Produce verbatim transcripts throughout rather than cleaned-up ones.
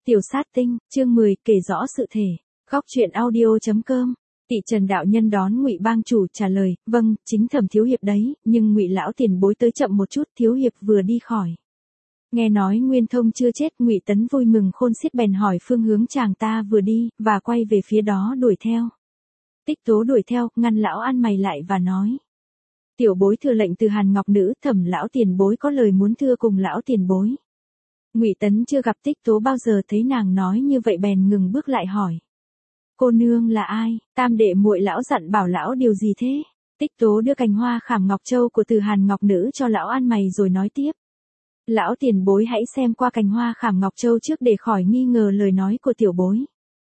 Tiểu sát tinh, chương mười, kể rõ sự thể. Góc truyện audio.com. Tị Trần đạo nhân đón Ngụy bang chủ trả lời, vâng, chính Thẩm thiếu hiệp đấy, nhưng Ngụy lão tiền bối tới chậm một chút, thiếu hiệp vừa đi khỏi. Nghe nói Nguyên Thông chưa chết, Ngụy Tấn vui mừng khôn xiết bèn hỏi phương hướng chàng ta vừa đi, và quay về phía đó đuổi theo. Tích Tố đuổi theo, ngăn lão ăn mày lại và nói: Tiểu bối thừa lệnh từ Hàn Ngọc nữ, Thẩm lão tiền bối có lời muốn thưa cùng lão tiền bối. Ngụy Tấn chưa gặp Tích Tố bao giờ, thấy nàng nói như vậy bèn ngừng bước lại hỏi: Cô nương là ai? Tam đệ muội lão dặn bảo lão điều gì thế? Tích Tố đưa cành hoa khảm ngọc châu của Từ Hàn Ngọc nữ cho lão ăn mày rồi nói tiếp: Lão tiền bối hãy xem qua cành hoa khảm ngọc châu trước để khỏi nghi ngờ lời nói của tiểu bối.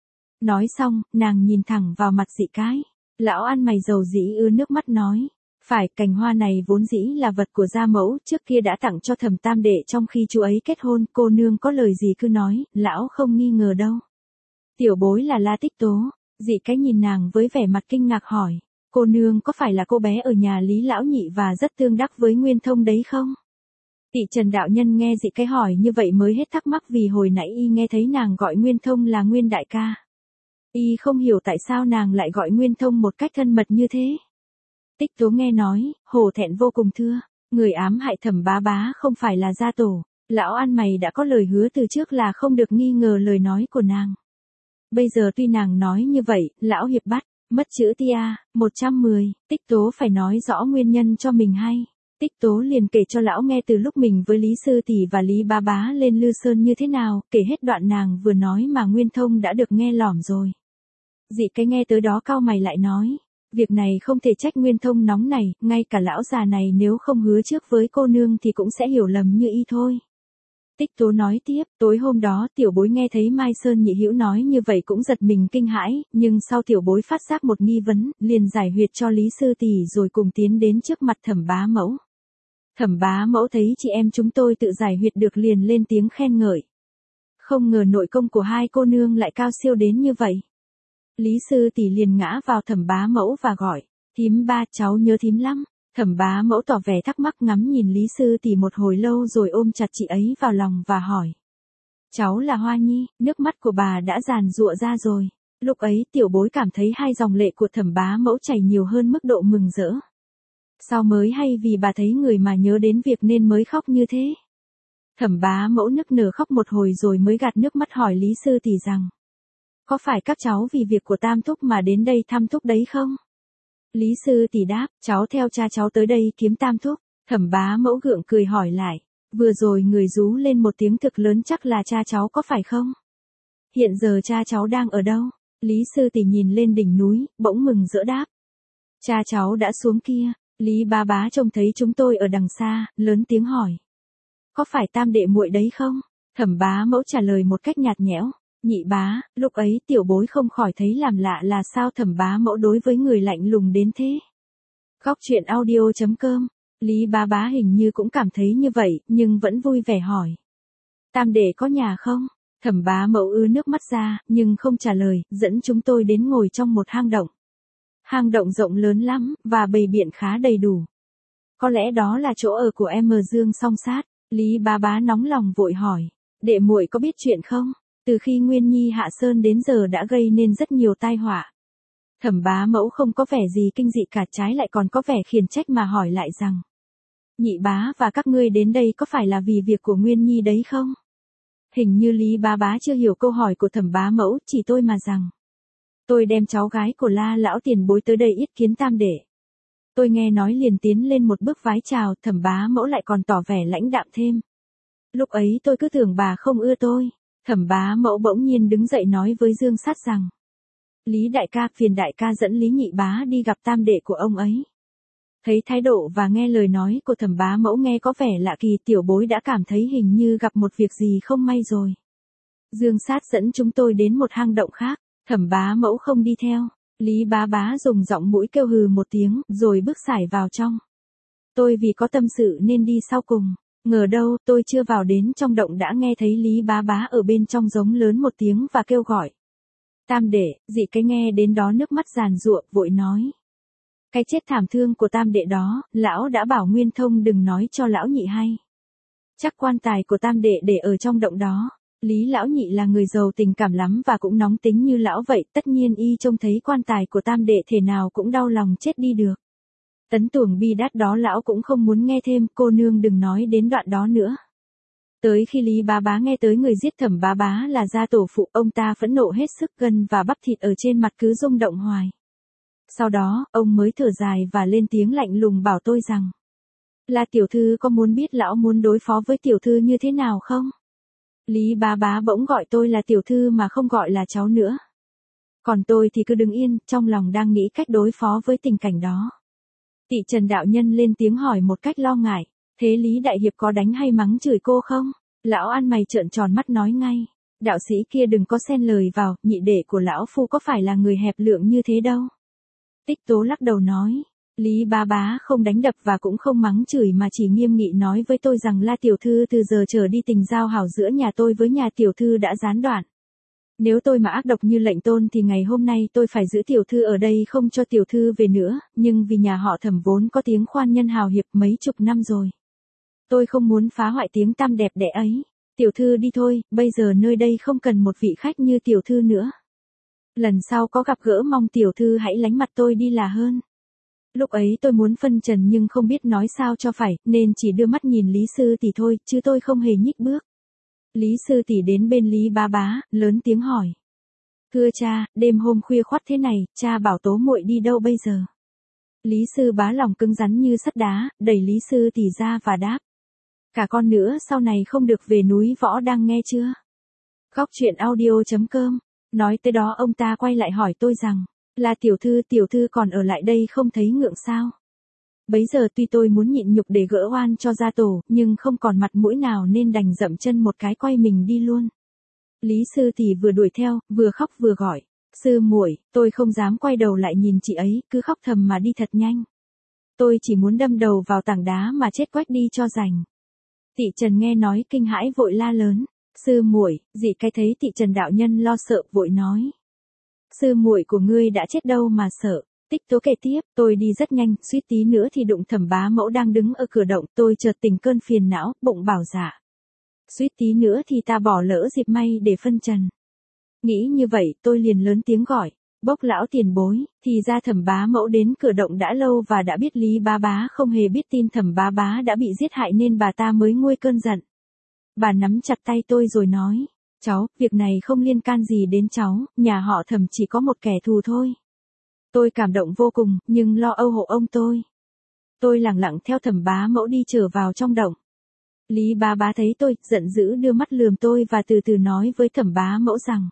Nói xong, nàng nhìn thẳng vào mặt Dị Cái. Lão ăn mày dầu dĩ ứa nước mắt nói: Phải, cành hoa này vốn dĩ là vật của gia mẫu, trước kia đã tặng cho Thẩm tam đệ trong khi chú ấy kết hôn, cô nương có lời gì cứ nói, lão không nghi ngờ đâu. Tiểu bối là La Tích Tố. Dị Cái nhìn nàng với vẻ mặt kinh ngạc hỏi: Cô nương có phải là cô bé ở nhà Lý lão nhị và rất tương đắc với Nguyên Thông đấy không? Tị Trần đạo nhân nghe Dị Cái hỏi như vậy mới hết thắc mắc, vì hồi nãy y nghe thấy nàng gọi Nguyên Thông là Nguyên đại ca. Y không hiểu tại sao nàng lại gọi Nguyên Thông một cách thân mật như thế. Tích Tố nghe nói, hổ thẹn vô cùng thưa: Người ám hại Thẩm bá bá không phải là gia tổ, lão ăn mày đã có lời hứa từ trước là không được nghi ngờ lời nói của nàng. Bây giờ tuy nàng nói như vậy, lão hiệp bắt, mất chữ tia, một trăm mười, Tích Tố phải nói rõ nguyên nhân cho mình hay. Tích Tố liền kể cho lão nghe từ lúc mình với Lý Sư Tỷ và Lý Bá Bá lên Lư Sơn như thế nào, kể hết đoạn nàng vừa nói mà Nguyên Thông đã được nghe lỏm rồi. Dị Cái nghe tới đó cau mày lại nói: Việc này không thể trách Nguyên Thông nóng này, ngay cả lão già này nếu không hứa trước với cô nương thì cũng sẽ hiểu lầm như y thôi. Tích Tố nói tiếp: Tối hôm đó tiểu bối nghe thấy Mai Sơn nhị hữu nói như vậy cũng giật mình kinh hãi, nhưng sau tiểu bối phát giác một nghi vấn, liền giải huyệt cho Lý Sư Tỷ rồi cùng tiến đến trước mặt Thẩm bá mẫu. Thẩm bá mẫu thấy chị em chúng tôi tự giải huyệt được liền lên tiếng khen ngợi. Không ngờ nội công của hai cô nương lại cao siêu đến như vậy. Lý Sư Tỷ liền ngã vào Thẩm bá mẫu và gọi: Thím ba, cháu nhớ thím lắm. Thẩm bá mẫu tỏ vẻ thắc mắc ngắm nhìn Lý Sư Tỷ một hồi lâu rồi ôm chặt chị ấy vào lòng và hỏi: Cháu là Hoa Nhi? Nước mắt của bà đã giàn giụa ra rồi. Lúc ấy tiểu bối cảm thấy hai dòng lệ của Thẩm bá mẫu chảy nhiều hơn mức độ mừng rỡ. Sao mới hay vì bà thấy người mà nhớ đến việc nên mới khóc như thế. Thẩm bá mẫu nức nở khóc một hồi rồi mới gạt nước mắt hỏi Lý Sư Tỷ rằng: Có phải các cháu vì việc của Tam Thúc mà đến đây thăm Thúc đấy không? Lý Sư Tỷ đáp: Cháu theo cha cháu tới đây kiếm Tam Thúc. Thẩm bá mẫu gượng cười hỏi lại: Vừa rồi người rú lên một tiếng thực lớn chắc là cha cháu có phải không? Hiện giờ cha cháu đang ở đâu? Lý Sư Tỷ nhìn lên đỉnh núi, bỗng mừng rỡ đáp: Cha cháu đã xuống kia. Lý Bá Bá trông thấy chúng tôi ở đằng xa, lớn tiếng hỏi: Có phải Tam đệ muội đấy không? Thẩm bá mẫu trả lời một cách nhạt nhẽo: Nhị bá. Lúc ấy tiểu bối không khỏi thấy làm lạ là sao Thẩm bá mẫu đối với người lạnh lùng đến thế. Góc truyện audio.com. Lý Bá Bá hình như cũng cảm thấy như vậy, nhưng vẫn vui vẻ hỏi: Tam đệ có nhà không? Thẩm bá mẫu ứa nước mắt ra, nhưng không trả lời, dẫn chúng tôi đến ngồi trong một hang động. Hang động rộng lớn lắm, và bày biện khá đầy đủ. Có lẽ đó là chỗ ở của em Dương Song Sát. Lý Bá Bá nóng lòng vội hỏi: Đệ muội có biết chuyện không? Từ khi Nguyên Nhi hạ sơn đến giờ đã gây nên rất nhiều tai họa. Thẩm bá mẫu không có vẻ gì kinh dị cả, trái lại còn có vẻ khiển trách mà hỏi lại rằng: Nhị bá và các ngươi đến đây có phải là vì việc của Nguyên Nhi đấy không? Hình như Lý Bá Bá chưa hiểu câu hỏi của Thẩm bá mẫu, chỉ tôi mà rằng: Tôi đem cháu gái của La lão tiền bối tới đây yết kiến Tam đệ. Tôi nghe nói liền tiến lên một bước vái chào, Thẩm bá mẫu lại còn tỏ vẻ lãnh đạm thêm. Lúc ấy tôi cứ tưởng bà không ưa tôi. Thẩm bá mẫu bỗng nhiên đứng dậy nói với Dương Sát rằng: Lý đại ca, phiền đại ca dẫn Lý nhị bá đi gặp Tam đệ của ông ấy. Thấy thái độ và nghe lời nói của Thẩm bá mẫu nghe có vẻ lạ kỳ, tiểu bối đã cảm thấy hình như gặp một việc gì không may rồi. Dương Sát dẫn chúng tôi đến một hang động khác. Thẩm bá mẫu không đi theo. Lý Bá Bá dùng giọng mũi kêu hừ một tiếng, rồi bước sải vào trong. Tôi vì có tâm sự nên đi sau cùng. Ngờ đâu, tôi chưa vào đến trong động đã nghe thấy Lý Bá Bá ở bên trong giống lớn một tiếng và kêu gọi: Tam đệ. Dị Cái nghe đến đó nước mắt giàn giụa, vội nói: Cái chết thảm thương của Tam đệ đó, lão đã bảo Nguyên Thông đừng nói cho lão nhị hay. Chắc quan tài của Tam đệ để ở trong động đó. Lý lão nhị là người giàu tình cảm lắm và cũng nóng tính như lão vậy, tất nhiên y trông thấy quan tài của tam đệ thể nào cũng đau lòng chết đi được. Tấn tuồng bi đát đó lão cũng không muốn nghe thêm, cô nương đừng nói đến đoạn đó nữa. Tới khi Lý bá bá nghe tới người giết Thẩm bá bá là gia tổ phụ, ông ta phẫn nộ hết sức, gân và bắp thịt ở trên mặt cứ rung động hoài. Sau đó, ông mới thở dài và lên tiếng lạnh lùng bảo tôi rằng, là tiểu thư có muốn biết lão muốn đối phó với tiểu thư như thế nào không? Lý bá bá bỗng gọi tôi là tiểu thư mà không gọi là cháu nữa. Còn tôi thì cứ đứng yên, trong lòng đang nghĩ cách đối phó với tình cảnh đó. Tị Trần đạo nhân lên tiếng hỏi một cách lo ngại, thế Lý đại hiệp có đánh hay mắng chửi cô không? Lão ăn mày trợn tròn mắt nói ngay, đạo sĩ kia đừng có xen lời vào, nhị đệ của lão phu có phải là người hẹp lượng như thế đâu. Tích Tố lắc đầu nói, Lý bá bá không đánh đập và cũng không mắng chửi mà chỉ nghiêm nghị nói với tôi rằng La tiểu thư từ giờ trở đi tình giao hảo giữa nhà tôi với nhà tiểu thư đã gián đoạn. Nếu tôi mà ác độc như lệnh tôn thì ngày hôm nay tôi phải giữ tiểu thư ở đây không cho tiểu thư về nữa, nhưng vì nhà họ Thẩm vốn có tiếng khoan nhân hào hiệp mấy chục năm rồi. Tôi không muốn phá hoại tiếng tăm đẹp đẽ ấy. Tiểu thư đi thôi, bây giờ nơi đây không cần một vị khách như tiểu thư nữa. Lần sau có gặp gỡ mong tiểu thư hãy lánh mặt tôi đi là hơn. Lúc ấy tôi muốn phân trần nhưng không biết nói sao cho phải, nên chỉ đưa mắt nhìn Lý sư tỷ thôi, chứ tôi không hề nhích bước. Lý sư tỷ đến bên Lý bá bá, lớn tiếng hỏi. Thưa cha, đêm hôm khuya khoắt thế này, cha bảo Tố muội đi đâu bây giờ? Lý sư bá lòng cứng rắn như sắt đá, đẩy Lý sư tỷ ra và đáp. Cả con nữa sau này không được về núi Võ Đăng nghe chưa? Góc truyện audio chấm com. Nói tới đó ông ta quay lại hỏi tôi rằng, là tiểu thư tiểu thư còn ở lại đây không thấy ngượng sao? Bấy giờ tuy tôi muốn nhịn nhục để gỡ oan cho gia tổ, nhưng không còn mặt mũi nào nên đành dậm chân một cái quay mình đi luôn. Lý sư tỷ vừa đuổi theo, vừa khóc vừa gọi, sư muội, tôi không dám quay đầu lại nhìn chị ấy, cứ khóc thầm mà đi thật nhanh. Tôi chỉ muốn đâm đầu vào tảng đá mà chết quách đi cho rành. Tị Trần nghe nói kinh hãi vội la lớn, sư muội, dị cái thấy Tị Trần đạo nhân lo sợ vội nói. Sư muội của ngươi đã chết đâu mà sợ. Tích Tố kể tiếp, tôi đi rất nhanh, suýt tí nữa thì đụng Thẩm bá mẫu đang đứng ở cửa động, tôi chợt tình cơn phiền não, bụng bảo dạ. Suýt tí nữa thì ta bỏ lỡ dịp may để phân trần. Nghĩ như vậy, tôi liền lớn tiếng gọi, bốc lão tiền bối, thì ra Thẩm bá mẫu đến cửa động đã lâu và đã biết Lý bá bá không hề biết tin Thẩm bá bá đã bị giết hại nên bà ta mới nguôi cơn giận. Bà nắm chặt tay tôi rồi nói, cháu, việc này không liên can gì đến cháu, nhà họ Thẩm chỉ có một kẻ thù thôi. Tôi cảm động vô cùng, nhưng lo âu hộ ông tôi. Tôi lẳng lặng theo Thẩm bá mẫu đi trở vào trong động. Lý bá bá thấy tôi, giận dữ đưa mắt lườm tôi và từ từ nói với Thẩm bá mẫu rằng.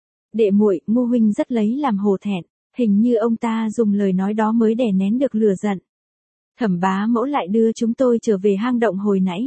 Đệ muội, Ngô huynh rất lấy làm hổ thẹn, hình như ông ta dùng lời nói đó mới đè nén được lửa giận. Thẩm bá mẫu lại đưa chúng tôi trở về hang động hồi nãy.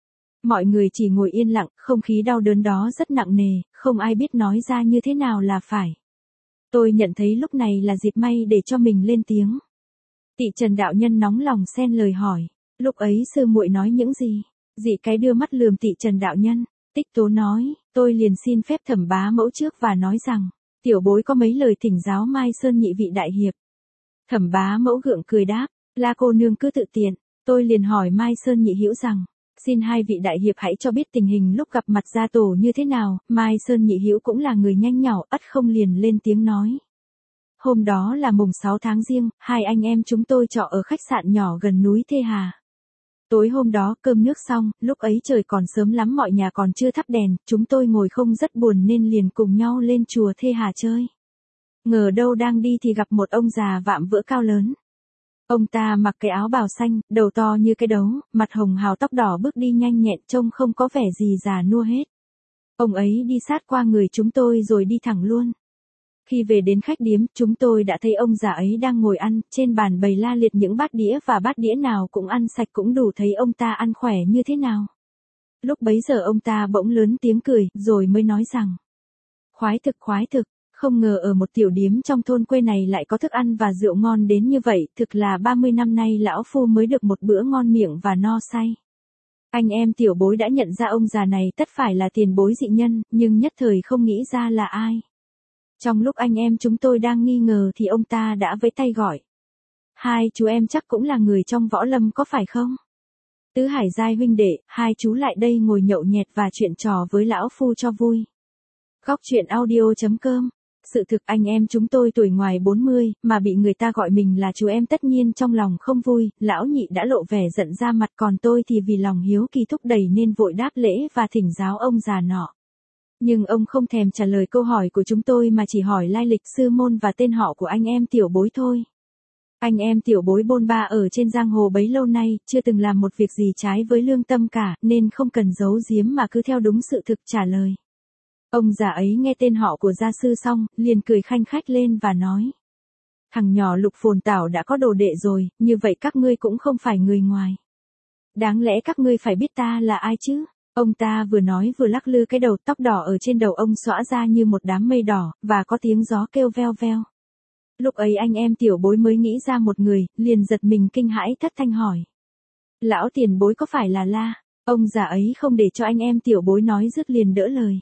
Mọi người chỉ ngồi yên lặng, không khí đau đớn đó rất nặng nề, không ai biết nói ra như thế nào là phải. Tôi nhận thấy lúc này là dịp may để cho mình lên tiếng. Tị Trần đạo nhân nóng lòng xen lời hỏi, lúc ấy sư muội nói những gì? Dị cái đưa mắt lườm Tị Trần đạo nhân. Tích Tố nói, tôi liền xin phép Thẩm bá mẫu trước và nói rằng, tiểu bối có mấy lời thỉnh giáo Mai Sơn nhị vị đại hiệp. Thẩm bá mẫu gượng cười đáp, La cô nương cứ tự tiện. Tôi liền hỏi Mai Sơn nhị hữu rằng, xin hai vị đại hiệp hãy cho biết tình hình lúc gặp mặt gia tổ như thế nào. Mai Sơn nhị hữu cũng là người nhanh nhỏ, ắt không liền lên tiếng nói. Hôm đó là mùng sáu tháng Giêng, hai anh em chúng tôi trọ ở khách sạn nhỏ gần núi Thê Hà. Tối hôm đó cơm nước xong, lúc ấy trời còn sớm lắm mọi nhà còn chưa thắp đèn, chúng tôi ngồi không rất buồn nên liền cùng nhau lên chùa Thê Hà chơi. Ngờ đâu đang đi thì gặp một ông già vạm vỡ cao lớn. Ông ta mặc cái áo bào xanh, đầu to như cái đấu, mặt hồng hào tóc đỏ bước đi nhanh nhẹn trông không có vẻ gì già nua hết. Ông ấy đi sát qua người chúng tôi rồi đi thẳng luôn. Khi về đến khách điếm, chúng tôi đã thấy ông già ấy đang ngồi ăn, trên bàn bày la liệt những bát đĩa và bát đĩa nào cũng ăn sạch cũng đủ thấy ông ta ăn khỏe như thế nào. Lúc bấy giờ ông ta bỗng lớn tiếng cười, rồi mới nói rằng, khoái thực khoái thực, không ngờ ở một tiểu điếm trong thôn quê này lại có thức ăn và rượu ngon đến như vậy, thực là ba mươi năm nay lão phu mới được một bữa ngon miệng và no say. Anh em tiểu bối đã nhận ra ông già này tất phải là tiền bối dị nhân, nhưng nhất thời không nghĩ ra là ai. Trong lúc anh em chúng tôi đang nghi ngờ thì ông ta đã vẫy tay gọi. Hai chú em chắc cũng là người trong võ lâm có phải không? Tứ Hải giai huynh đệ, hai chú lại đây ngồi nhậu nhẹt và chuyện trò với lão phu cho vui. Góc truyện audio.com. Sự thực anh em chúng tôi tuổi ngoài bốn mươi, mà bị người ta gọi mình là chú em tất nhiên trong lòng không vui, lão nhị đã lộ vẻ giận ra mặt, còn tôi thì vì lòng hiếu kỳ thúc đẩy nên vội đáp lễ và thỉnh giáo ông già nọ. Nhưng ông không thèm trả lời câu hỏi của chúng tôi mà chỉ hỏi lai lịch sư môn và tên họ của anh em tiểu bối thôi. Anh em tiểu bối bôn ba ở trên giang hồ bấy lâu nay, chưa từng làm một việc gì trái với lương tâm cả, nên không cần giấu giếm mà cứ theo đúng sự thực trả lời. Ông già ấy nghe tên họ của gia sư xong, liền cười khanh khách lên và nói. Thằng nhỏ Lục Phồn Tảo đã có đồ đệ rồi, như vậy các ngươi cũng không phải người ngoài. Đáng lẽ các ngươi phải biết ta là ai chứ? Ông ta vừa nói vừa lắc lư cái đầu, tóc đỏ ở trên đầu ông xõa ra như một đám mây đỏ, và có tiếng gió kêu veo veo. Lúc ấy anh em tiểu bối mới nghĩ ra một người, liền giật mình kinh hãi thất thanh hỏi. Lão tiền bối có phải là La? Ông già ấy không để cho anh em tiểu bối nói dứt liền đỡ lời.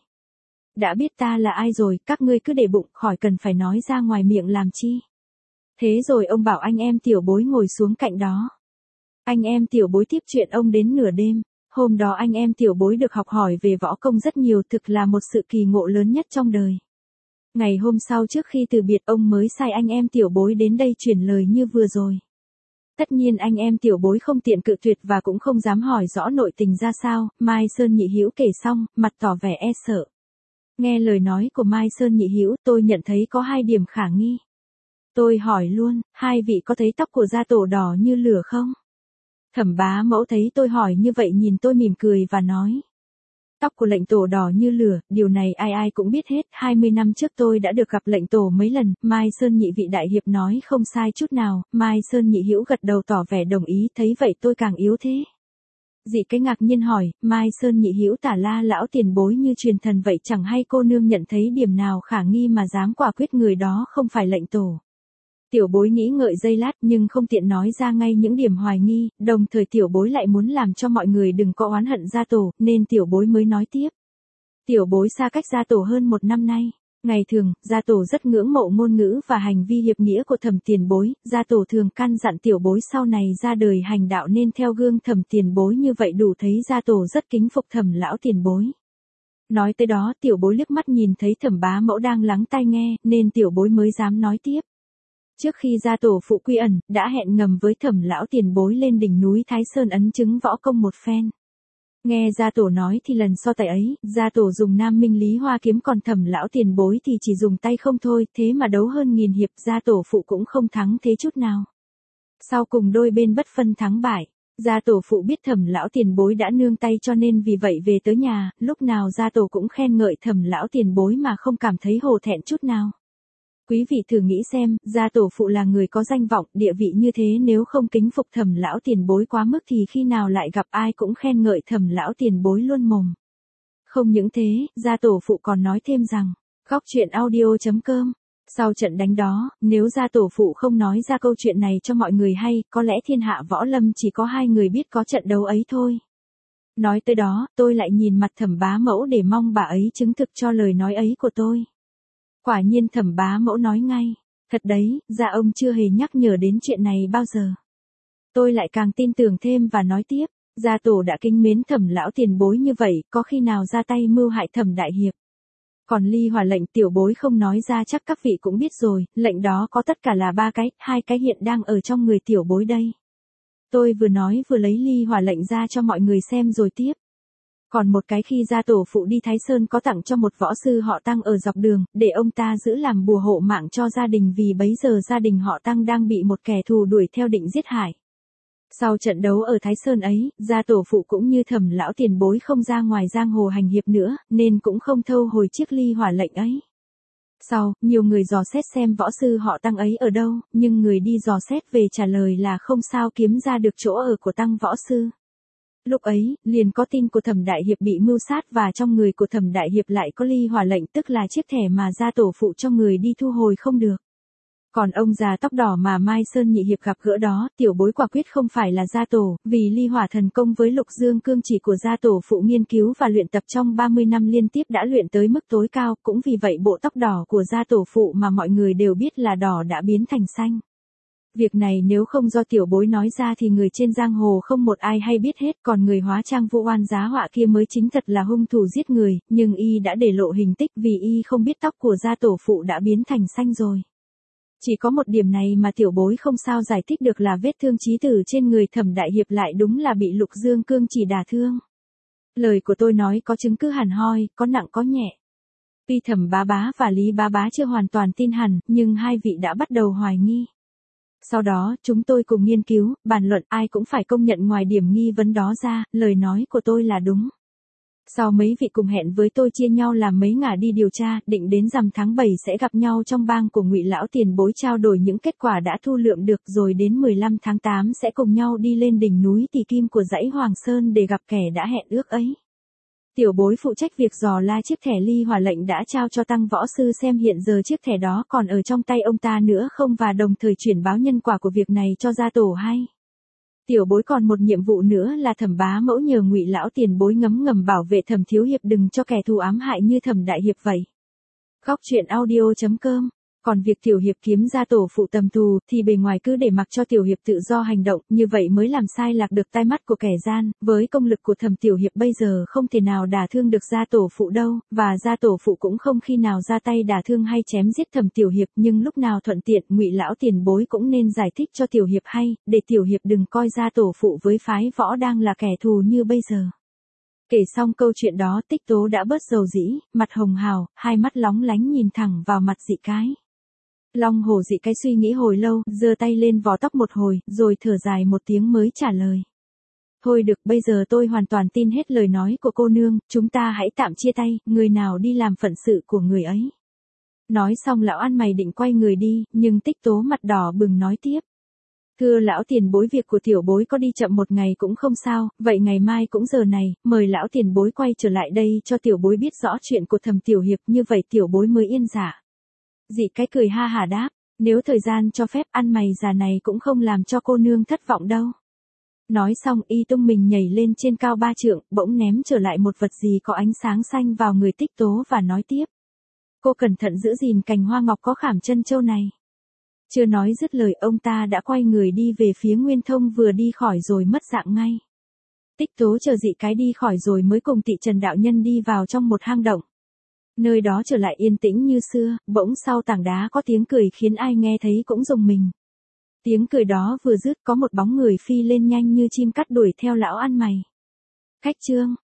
Đã biết ta là ai rồi, các ngươi cứ để bụng, khỏi cần phải nói ra ngoài miệng làm chi. Thế rồi ông bảo anh em tiểu bối ngồi xuống cạnh đó. Anh em tiểu bối tiếp chuyện ông đến nửa đêm. Hôm đó anh em tiểu bối được học hỏi về võ công rất nhiều, thực là một sự kỳ ngộ lớn nhất trong đời. Ngày hôm sau trước khi từ biệt ông mới sai anh em tiểu bối đến đây truyền lời như vừa rồi. Tất nhiên anh em tiểu bối không tiện cự tuyệt và cũng không dám hỏi rõ nội tình ra sao, Mai Sơn Nhị Hữu kể xong, mặt tỏ vẻ e sợ. Nghe lời nói của Mai Sơn Nhị Hữu, tôi nhận thấy có hai điểm khả nghi. Tôi hỏi luôn, hai vị có thấy tóc của gia tổ đỏ như lửa không? Thẩm Bá Mẫu thấy tôi hỏi như vậy nhìn tôi mỉm cười và nói. Tóc của lệnh tổ đỏ như lửa, điều này ai ai cũng biết hết, hai mươi năm trước tôi đã được gặp lệnh tổ mấy lần, Mai Sơn Nhị vị đại hiệp nói không sai chút nào, Mai Sơn Nhị Hữu gật đầu tỏ vẻ đồng ý, thấy vậy tôi càng yếu thế. Dị cái ngạc nhiên hỏi, Mai Sơn Nhị Hữu tả La lão tiền bối như truyền thần vậy, chẳng hay cô nương nhận thấy điểm nào khả nghi mà dám quả quyết người đó không phải lệnh tổ. Tiểu bối nghĩ ngợi giây lát nhưng không tiện nói ra ngay những điểm hoài nghi, đồng thời tiểu bối lại muốn làm cho mọi người đừng có oán hận gia tổ, nên tiểu bối mới nói tiếp. Tiểu bối xa cách gia tổ hơn một năm nay. Ngày thường, gia tổ rất ngưỡng mộ ngôn ngữ và hành vi hiệp nghĩa của Thẩm tiền bối, gia tổ thường căn dặn tiểu bối sau này ra đời hành đạo nên theo gương Thẩm tiền bối, như vậy đủ thấy gia tổ rất kính phục Thẩm lão tiền bối. Nói tới đó tiểu bối liếc mắt nhìn thấy Thẩm Bá Mẫu đang lắng tai nghe, nên tiểu bối mới dám nói tiếp. Trước khi gia tổ phụ quy ẩn, đã hẹn ngầm với Thẩm lão tiền bối lên đỉnh núi Thái Sơn ấn chứng võ công một phen. Nghe gia tổ nói thì lần so tài ấy, gia tổ dùng Nam Minh Lý Hoa kiếm, còn Thẩm lão tiền bối thì chỉ dùng tay không thôi, thế mà đấu hơn nghìn hiệp, gia tổ phụ cũng không thắng thế chút nào. Sau cùng đôi bên bất phân thắng bại, gia tổ phụ biết Thẩm lão tiền bối đã nương tay cho nên vì vậy về tới nhà, lúc nào gia tổ cũng khen ngợi Thẩm lão tiền bối mà không cảm thấy hổ thẹn chút nào. Quý vị thử nghĩ xem, gia tổ phụ là người có danh vọng, địa vị như thế, nếu không kính phục Thẩm lão tiền bối quá mức thì khi nào lại gặp ai cũng khen ngợi Thẩm lão tiền bối luôn mồm. Không những thế, gia tổ phụ còn nói thêm rằng, góc truyện audio.com, sau trận đánh đó, nếu gia tổ phụ không nói ra câu chuyện này cho mọi người hay, có lẽ thiên hạ võ lâm chỉ có hai người biết có trận đấu ấy thôi. Nói tới đó, tôi lại nhìn mặt Thẩm Bá Mẫu để mong bà ấy chứng thực cho lời nói ấy của tôi. Quả nhiên Thẩm Bá Mẫu nói ngay, thật đấy, gia ông chưa hề nhắc nhở đến chuyện này bao giờ. Tôi lại càng tin tưởng thêm và nói tiếp, gia tổ đã kính mến Thẩm lão tiền bối như vậy, có khi nào ra tay mưu hại Thẩm đại hiệp. Còn ly hỏa lệnh tiểu bối không nói ra chắc các vị cũng biết rồi, lệnh đó có tất cả là ba cái, hai cái hiện đang ở trong người tiểu bối đây. Tôi vừa nói vừa lấy ly hỏa lệnh ra cho mọi người xem rồi tiếp. Còn một cái khi gia tổ phụ đi Thái Sơn có tặng cho một võ sư họ Tăng ở dọc đường, để ông ta giữ làm bùa hộ mạng cho gia đình, vì bấy giờ gia đình họ Tăng đang bị một kẻ thù đuổi theo định giết hại. Sau trận đấu ở Thái Sơn ấy, gia tổ phụ cũng như Thẩm lão tiền bối không ra ngoài giang hồ hành hiệp nữa, nên cũng không thâu hồi chiếc ly hỏa lệnh ấy. Sau, nhiều người dò xét xem võ sư họ Tăng ấy ở đâu, nhưng người đi dò xét về trả lời là không sao kiếm ra được chỗ ở của Tăng võ sư. Lúc ấy, liền có tin của Thẩm đại hiệp bị mưu sát và trong người của Thẩm đại hiệp lại có ly hỏa lệnh, tức là chiếc thẻ mà gia tổ phụ cho người đi thu hồi không được. Còn ông già tóc đỏ mà Mai Sơn Nhị hiệp gặp gỡ đó, tiểu bối quả quyết không phải là gia tổ, vì ly hỏa thần công với Lục Dương cương chỉ của gia tổ phụ nghiên cứu và luyện tập trong ba mươi năm liên tiếp đã luyện tới mức tối cao, cũng vì vậy bộ tóc đỏ của gia tổ phụ mà mọi người đều biết là đỏ đã biến thành xanh. Việc này nếu không do tiểu bối nói ra thì người trên giang hồ không một ai hay biết hết, còn người hóa trang vu oan giá họa kia mới chính thật là hung thủ giết người, nhưng y đã để lộ hình tích vì y không biết tóc của gia tổ phụ đã biến thành xanh rồi. Chỉ có một điểm này mà tiểu bối không sao giải thích được là vết thương chí tử trên người Thẩm đại hiệp lại đúng là bị Lục Dương cương chỉ đả thương. Lời của tôi nói có chứng cứ hẳn hoi, có nặng có nhẹ. Tuy Thẩm bá bá và Lý bá bá chưa hoàn toàn tin hẳn, nhưng hai vị đã bắt đầu hoài nghi. Sau đó, chúng tôi cùng nghiên cứu, bàn luận, ai cũng phải công nhận ngoài điểm nghi vấn đó ra, lời nói của tôi là đúng. Sau mấy vị cùng hẹn với tôi chia nhau làm mấy ngả đi điều tra, định đến rằm tháng bảy sẽ gặp nhau trong bang của Ngụy lão tiền bối trao đổi những kết quả đã thu lượm được, rồi đến mười lăm tháng tám sẽ cùng nhau đi lên đỉnh núi Tỳ Kim của dãy Hoàng Sơn để gặp kẻ đã hẹn ước ấy. Tiểu bối phụ trách việc dò la chiếc thẻ ly hỏa lệnh đã trao cho Tăng võ sư xem hiện giờ chiếc thẻ đó còn ở trong tay ông ta nữa không, và đồng thời chuyển báo nhân quả của việc này cho gia tổ hay. Tiểu bối còn một nhiệm vụ nữa là Thẩm bá mẫu nhờ Ngụy lão tiền bối ngấm ngầm bảo vệ Thẩm thiếu hiệp đừng cho kẻ thù ám hại như Thẩm đại hiệp vậy. Góc truyện audio chấm com. Còn việc tiểu hiệp kiếm gia tổ phụ tầm thù thì bề ngoài cứ để mặc cho tiểu hiệp tự do hành động, như vậy mới làm sai lạc được tai mắt của kẻ gian, với công lực của Thẩm tiểu hiệp bây giờ không thể nào đả thương được gia tổ phụ đâu, và gia tổ phụ cũng không khi nào ra tay đả thương hay chém giết Thẩm tiểu hiệp, nhưng lúc nào thuận tiện Ngụy lão tiền bối cũng nên giải thích cho tiểu hiệp hay, để tiểu hiệp đừng coi gia tổ phụ với phái võ đang là kẻ thù như bây giờ. Kể xong câu chuyện đó, Tích Tố đã bớt dầu dĩ, mặt hồng hào, hai mắt lóng lánh nhìn thẳng vào mặt Dị Cái. Long hổ Dị Cái suy nghĩ hồi lâu, giơ tay lên vò tóc một hồi, rồi thở dài một tiếng mới trả lời. Thôi được, bây giờ tôi hoàn toàn tin hết lời nói của cô nương, chúng ta hãy tạm chia tay, người nào đi làm phận sự của người ấy. Nói xong lão ăn mày định quay người đi, nhưng Tích Tố mặt đỏ bừng nói tiếp. Thưa lão tiền bối, việc của tiểu bối có đi chậm một ngày cũng không sao, vậy ngày mai cũng giờ này, mời lão tiền bối quay trở lại đây cho tiểu bối biết rõ chuyện của Thẩm tiểu hiệp, như vậy tiểu bối mới yên dạ. Dị Cái cười ha hả đáp, nếu thời gian cho phép ăn mày già này cũng không làm cho cô nương thất vọng đâu. Nói xong y tung mình nhảy lên trên cao ba trượng, bỗng ném trở lại một vật gì có ánh sáng xanh vào người Tích Tố và nói tiếp. Cô cẩn thận giữ gìn cành hoa ngọc có khảm chân châu này. Chưa nói dứt lời ông ta đã quay người đi về phía Nguyên Thông, vừa đi khỏi rồi mất dạng ngay. Tích Tố chờ Dị Cái đi khỏi rồi mới cùng Tị Trần đạo nhân đi vào trong một hang động. Nơi đó trở lại yên tĩnh như xưa, bỗng sau tảng đá có tiếng cười khiến ai nghe thấy cũng rùng mình. Tiếng cười đó vừa dứt có một bóng người phi lên nhanh như chim cắt đuổi theo lão ăn mày. Khách trương,